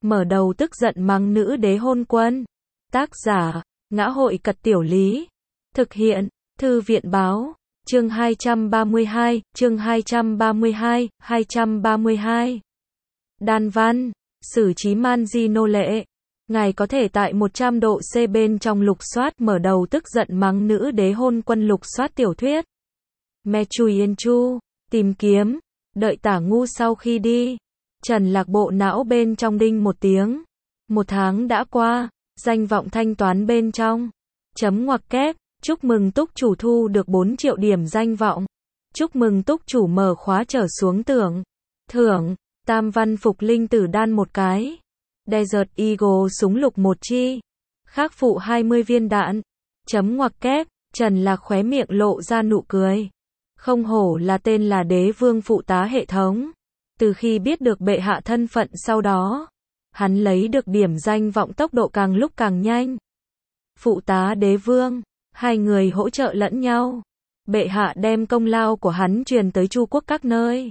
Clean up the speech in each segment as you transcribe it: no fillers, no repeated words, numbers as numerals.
mở đầu tức giận mắng nữ đế hôn quân. Tác giả, Ngã hội Cật Tiểu Lý. Thực hiện, Thư viện Báo. Chương 232, chương 232. Đan văn, xử trí man di nô lệ. Ngài có thể tại 100 độ C bên trong lục soát mở đầu tức giận mắng nữ đế hôn quân lục soát tiểu thuyết. Me Chui Yên Chu, tìm kiếm, đợi Tả Ngu sau khi đi. Trần Lạc bộ não bên trong đinh một tiếng. 1 tháng đã qua, danh vọng thanh toán bên trong. Chấm ngoặc kép, chúc mừng túc chủ thu được 4 triệu điểm danh vọng. Chúc mừng túc chủ mở khóa trở xuống thưởng, tam văn phục linh tử đan 1 cái. Desert Eagle súng lục 1 chi. Khác phụ 20 viên đạn. Chấm ngoặc kép, Trần Lạc khóe miệng lộ ra nụ cười. Không hổ là tên là đế vương phụ tá hệ thống. Từ khi biết được bệ hạ thân phận sau đó, hắn lấy được điểm danh vọng tốc độ càng lúc càng nhanh. Phụ tá đế vương, hai người hỗ trợ lẫn nhau. Bệ hạ đem công lao của hắn truyền tới Chu quốc các nơi.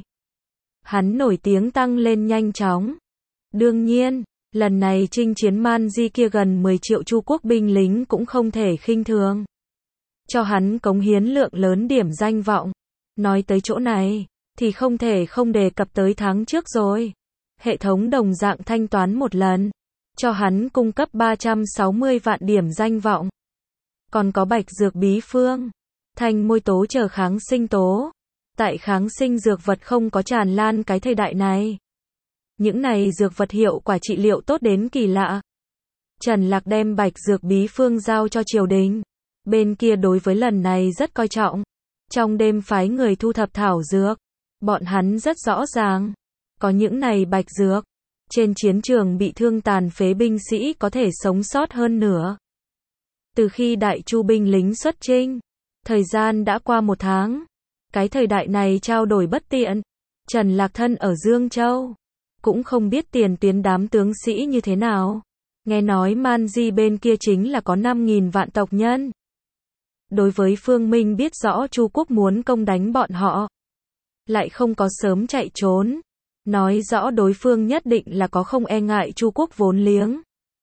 Hắn nổi tiếng tăng lên nhanh chóng. Đương nhiên, lần này chinh chiến man di kia gần 10 triệu Chu quốc binh lính cũng không thể khinh thường. Cho hắn cống hiến lượng lớn điểm danh vọng. Nói tới chỗ này, thì không thể không đề cập tới tháng trước rồi. Hệ thống đồng dạng thanh toán một lần, cho hắn cung cấp 360 vạn điểm danh vọng. Còn có bạch dược bí phương, thanh môi tố chờ kháng sinh tố. Tại kháng sinh dược vật không có tràn lan cái thời đại này. Những này dược vật hiệu quả trị liệu tốt đến kỳ lạ. Trần Lạc đem bạch dược bí phương giao cho triều đình. Bên kia đối với lần này rất coi trọng. Trong đêm phái người thu thập thảo dược. Bọn hắn rất rõ ràng. Có những này bạch dược. Trên chiến trường bị thương tàn phế binh sĩ có thể sống sót hơn nữa. Từ khi đại chu binh lính xuất chinh, thời gian đã qua 1 tháng. Cái thời đại này trao đổi bất tiện. Trần Lạc thân ở Dương Châu. Cũng không biết tiền tuyến đám tướng sĩ như thế nào. Nghe nói man di bên kia chính là có 5.000 vạn tộc nhân. Đối với Phương Minh biết rõ Chu quốc muốn công đánh bọn họ, lại không có sớm chạy trốn, nói rõ đối phương nhất định là có không e ngại Chu quốc vốn liếng.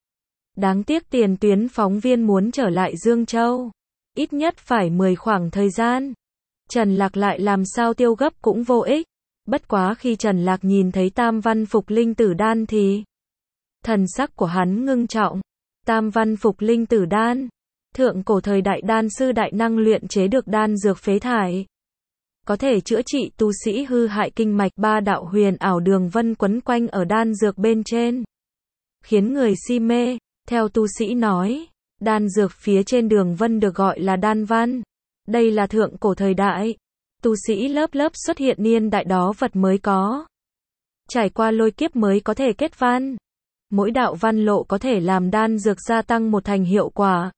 Đáng tiếc tiền tuyến phóng viên muốn trở lại Dương Châu, ít nhất phải 10 khoảng thời gian. Trần Lạc lại làm sao tiêu gấp cũng vô ích. Bất quá khi Trần Lạc nhìn thấy tam văn phục linh tử đan thì thần sắc của hắn ngưng trọng. Tam văn phục linh tử đan, thượng cổ thời đại đan sư đại năng luyện chế được đan dược phế thải, có thể chữa trị tu sĩ hư hại kinh mạch. 3 đạo huyền ảo đường vân quấn quanh ở đan dược bên trên, khiến người si mê. Theo tu sĩ nói, đan dược phía trên đường vân được gọi là đan văn. Đây là thượng cổ thời đại, tu sĩ lớp lớp xuất hiện niên đại đó vật mới có. Trải qua lôi kiếp mới có thể kết văn. Mỗi đạo văn lộ có thể làm đan dược gia tăng 1 thành hiệu quả.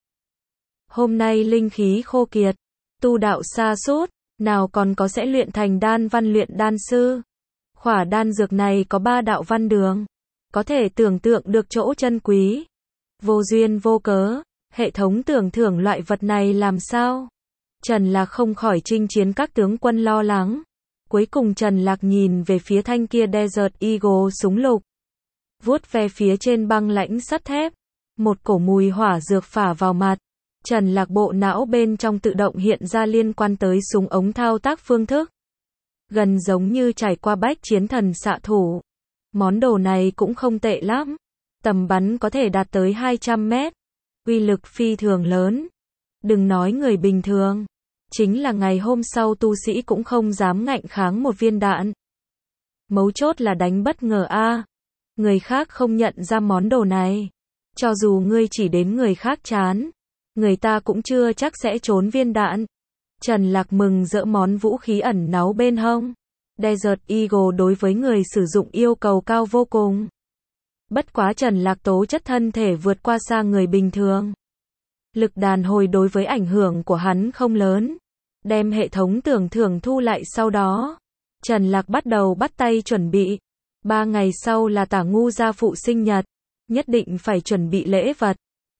Hôm nay linh khí khô kiệt, tu đạo sa sút, nào còn có sẽ luyện thành đan văn luyện đan sư. Khỏa đan dược này có 3 đạo văn đường, có thể tưởng tượng được chỗ chân quý. Vô duyên vô cớ, hệ thống tưởng thưởng loại vật này làm sao? Trần Lạc không khỏi chinh chiến các tướng quân lo lắng. Cuối cùng Trần Lạc nhìn về phía thanh kia Desert Eagle súng lục. Vuốt ve phía trên băng lãnh sắt thép. Một cổ mùi hỏa dược phả vào mặt. Trần Lạc bộ não bên trong tự động hiện ra liên quan tới súng ống thao tác phương thức. Gần giống như trải qua bách chiến thần xạ thủ. Món đồ này cũng không tệ lắm. Tầm bắn có thể đạt tới 200 mét. Uy lực phi thường lớn. Đừng nói người bình thường. Chính là ngày hôm sau tu sĩ cũng không dám ngạnh kháng 1 viên đạn. Mấu chốt là đánh bất ngờ a. Người khác không nhận ra món đồ này. Cho dù ngươi chỉ đến người khác chán, người ta cũng chưa chắc sẽ trốn viên đạn. Trần Lạc mừng rỡ món vũ khí ẩn náu bên hông. Desert Eagle đối với người sử dụng yêu cầu cao vô cùng. Bất quá Trần Lạc tố chất thân thể vượt qua xa người bình thường. Lực đàn hồi đối với ảnh hưởng của hắn không lớn. Đem hệ thống tưởng thưởng thu lại sau đó, Trần Lạc bắt đầu bắt tay chuẩn bị. 3 ngày sau là Tả Ngu gia phụ sinh nhật, nhất định phải chuẩn bị lễ vật.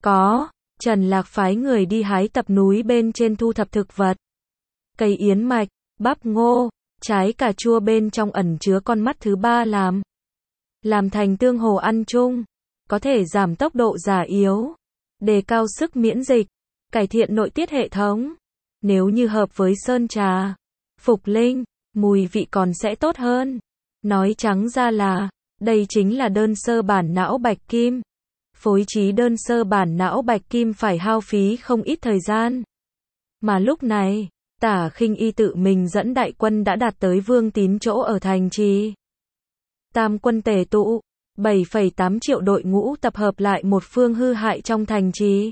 Trần Lạc phái người đi hái tập núi bên trên thu thập thực vật. Cây yến mạch, bắp ngô, trái cà chua bên trong ẩn chứa con mắt thứ 3 làm làm thành tương hồ ăn chung, có thể giảm tốc độ già yếu, đề cao sức miễn dịch, cải thiện nội tiết hệ thống. Nếu như hợp với sơn trà, phục linh, mùi vị còn sẽ tốt hơn. Nói trắng ra là, đây chính là đơn sơ bản não bạch kim. Phối trí đơn sơ bản não bạch kim phải hao phí không ít thời gian. Mà lúc này, Tả Khinh Y tự mình dẫn đại quân đã đạt tới Vương Tín chỗ ở thành trì. Tam quân tề tụ, 7,8 triệu đội ngũ tập hợp lại một phương hư hại trong thành trì.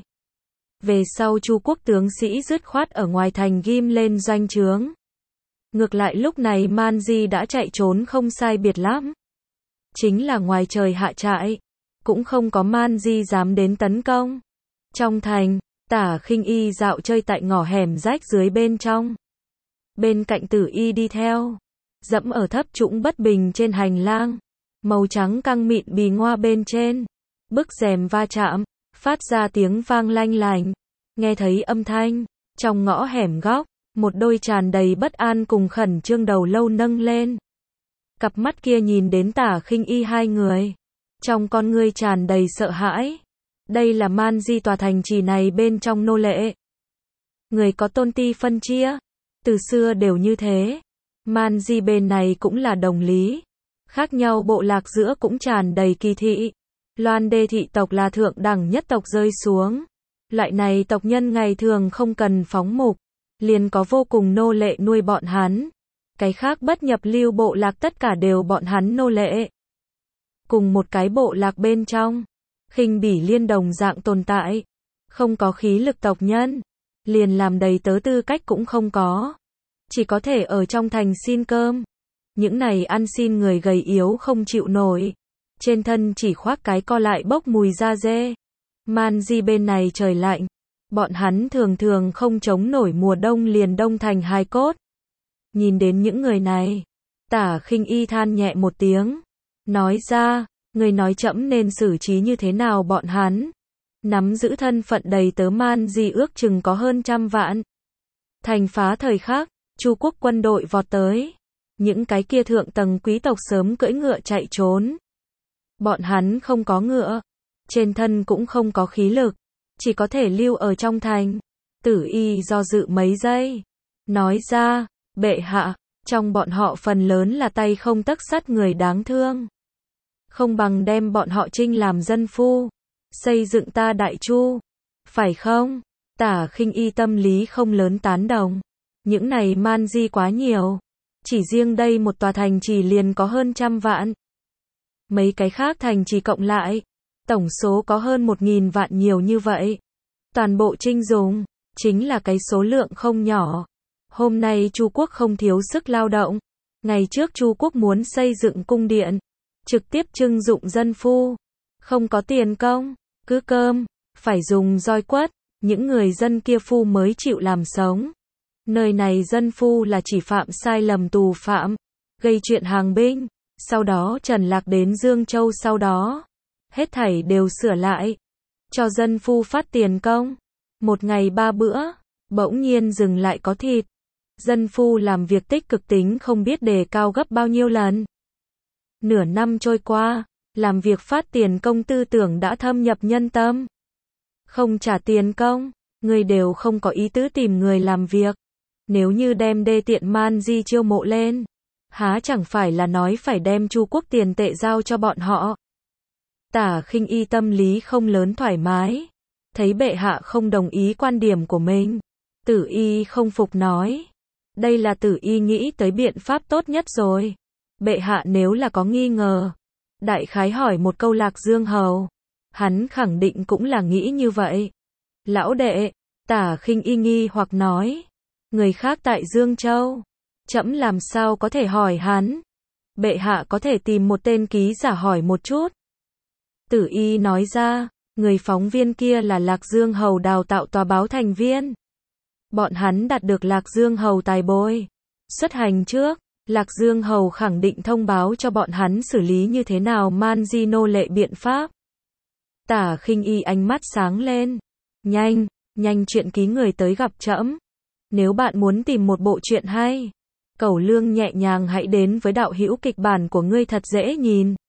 Về sau Chu quốc tướng sĩ dứt khoát ở ngoài thành ghim lên doanh trướng. Ngược lại lúc này Man Di đã chạy trốn không sai biệt lắm. Chính là ngoài trời hạ trại, cũng không có Man Di dám đến tấn công. Trong thành, Tả Khinh Y dạo chơi tại ngõ hẻm rách dưới bên trong. Bên cạnh Tử Y đi theo, dẫm ở thấp trũng bất bình trên hành lang, màu trắng căng mịn bì ngoa bên trên, bức rèm va chạm, phát ra tiếng vang lanh lành. Nghe thấy âm thanh, trong ngõ hẻm góc, một đôi tràn đầy bất an cùng khẩn trương đầu lâu nâng lên. Cặp mắt kia nhìn đến Tả Khinh Y hai người, trong con ngươi tràn đầy sợ hãi. Đây là Man Di tòa thành trì này bên trong nô lệ. Người có tôn ti phân chia, từ xưa đều như thế. Man Di bên này cũng là đồng lý. Khác nhau bộ lạc giữa cũng tràn đầy kỳ thị. Loan Đê thị tộc là thượng đẳng nhất tộc rơi xuống. Loại này tộc nhân ngày thường không cần phóng mục, liền có vô cùng nô lệ nuôi bọn hắn. Cái khác bất nhập lưu bộ lạc tất cả đều bọn hắn nô lệ. Cùng một cái bộ lạc bên trong, khinh bỉ liên đồng dạng tồn tại. Không có khí lực tộc nhân, liền làm đầy tớ tư cách cũng không có. Chỉ có thể ở trong thành xin cơm. Những này ăn xin người gầy yếu không chịu nổi. Trên thân chỉ khoác cái co lại bốc mùi da dê. Man Di bên này trời lạnh. Bọn hắn thường thường không chống nổi mùa đông liền đông thành hài cốt. Nhìn đến những người này, Tả Khinh Y than nhẹ một tiếng. Nói ra, người nói trẫm nên xử trí như thế nào bọn hắn. Nắm giữ thân phận đầy tớ Man Di ước chừng có hơn 100 vạn. Thành phá thời khắc, Chu quốc quân đội vọt tới. Những cái kia thượng tầng quý tộc sớm cưỡi ngựa chạy trốn. Bọn hắn không có ngựa, trên thân cũng không có khí lực, chỉ có thể lưu ở trong thành. Tử Y do dự mấy giây, nói ra, bệ hạ, trong bọn họ phần lớn là tay không tấc sắt người đáng thương. Không bằng đem bọn họ trinh làm dân phu, xây dựng ta Đại Chu, phải không? Tả Khinh Y tâm lý không lớn tán đồng. Những này Man Di quá nhiều. Chỉ riêng đây một tòa thành trì liền có hơn 100 vạn. Mấy cái khác thành trì cộng lại, tổng số có hơn 1.000 vạn nhiều như vậy. Toàn bộ trinh dùng, chính là cái số lượng không nhỏ. Hôm nay Chu quốc không thiếu sức lao động. Ngày trước Chu quốc muốn xây dựng cung điện, trực tiếp trưng dụng dân phu. Không có tiền công, cứ cơm, phải dùng roi quất. Những người dân kia phu mới chịu làm sống. Nơi này dân phu là chỉ phạm sai lầm tù phạm, gây chuyện hàng binh. Sau đó Trần Lạc đến Dương Châu sau đó. Hết thảy đều sửa lại. Cho dân phu phát tiền công. Một ngày 3 bữa, bỗng nhiên dừng lại có thịt. Dân phu làm việc tích cực tính không biết đề cao gấp bao nhiêu lần. Nửa năm trôi qua, làm việc phát tiền công tư tưởng đã thâm nhập nhân tâm. Không trả tiền công, người đều không có ý tứ tìm người làm việc. Nếu như đem đê tiện Man Di chiêu mộ lên, há chẳng phải là nói phải đem Chu quốc tiền tệ giao cho bọn họ. Tả Khinh Y tâm lý không lớn thoải mái. Thấy bệ hạ không đồng ý quan điểm của mình. Tử Y không phục nói. Đây là Tử Y nghĩ tới biện pháp tốt nhất rồi. Bệ hạ nếu là có nghi ngờ, đại khái hỏi một câu Lạc Dương hầu. Hắn khẳng định cũng là nghĩ như vậy. Lão đệ, Tả Khinh Y nghi hoặc nói. Người khác tại Dương Châu, trẫm làm sao có thể hỏi hắn. Bệ hạ có thể tìm một tên ký giả hỏi một chút. Tử Y nói ra, người phóng viên kia là Lạc Dương hầu đào tạo tòa báo thành viên. Bọn hắn đạt được Lạc Dương hầu tài bồi. Xuất hành trước, Lạc Dương hầu khẳng định thông báo cho bọn hắn xử lý như thế nào Man Di nô lệ biện pháp. Tả Khinh Y ánh mắt sáng lên. Nhanh, nhanh chuyện ký người tới gặp trẫm. Nếu bạn muốn tìm một bộ truyện hay, cẩu lương nhẹ nhàng hãy đến với đạo hữu kịch bản của ngươi thật dễ nhìn.